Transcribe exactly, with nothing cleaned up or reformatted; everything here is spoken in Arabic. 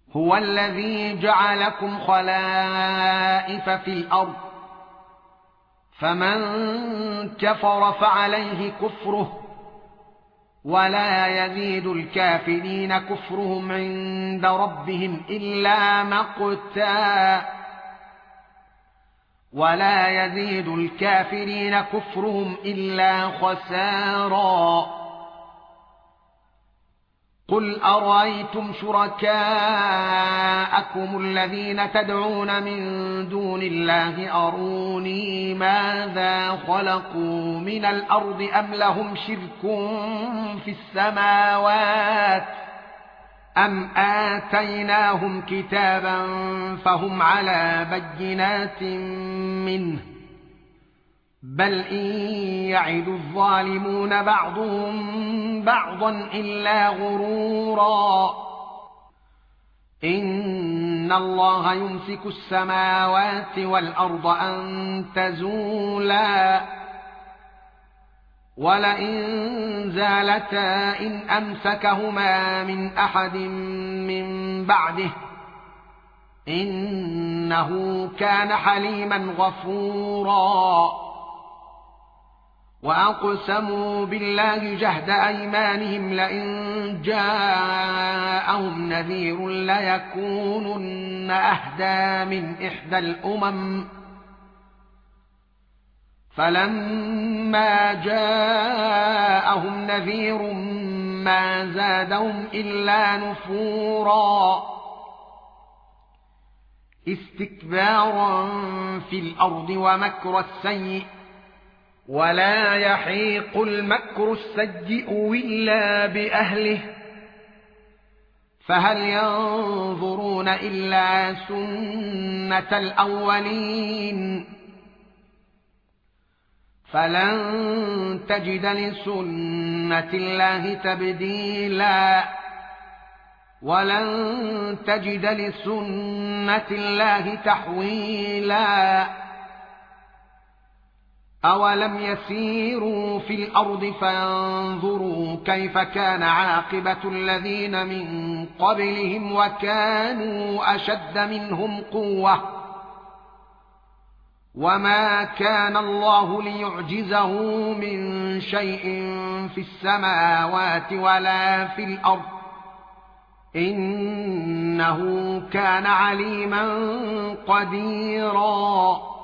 هو الذي جعلكم خلائف في الأرض فمن كفر فعليه كفره ولا يزيد الكافرين كفرهم عند ربهم إلا مقتا ولا يزيد الكافرين كفرهم إلا خسارا قل أرأيتم شركاءكم الذين تدعون من دون الله أروني ماذا خلقوا من الأرض أم لهم شرك في السماوات أم آتيناهم كتابا فهم على بينات منه بل إن يعد الظالمون بعضهم بعضا إلا غرورا إن الله يمسك السماوات والأرض أن تزولا ولئن زالتا إن أمسكهما من أحد من بعده إنه كان حليما غفورا وأقسموا بالله جهد أيمانهم لئن جاءهم نذير ليكونن أهدى من إحدى الأمم فلما جاءهم نذير ما زادهم إلا نفورا استكبارا في الأرض ومكر السيء ولا يحيق المكر السيء إلا بأهله فهل ينظرون إلا سنة الأولين فلن تجد لسنة الله تبديلا ولن تجد لسنة الله تحويلا أولم يسيروا في الأرض فانظروا كيف كان عاقبة الذين من قبلهم وكانوا أشد منهم قوة وما كان الله ليعجزه من شيء في السماوات ولا في الأرض إنه كان عليما قديرا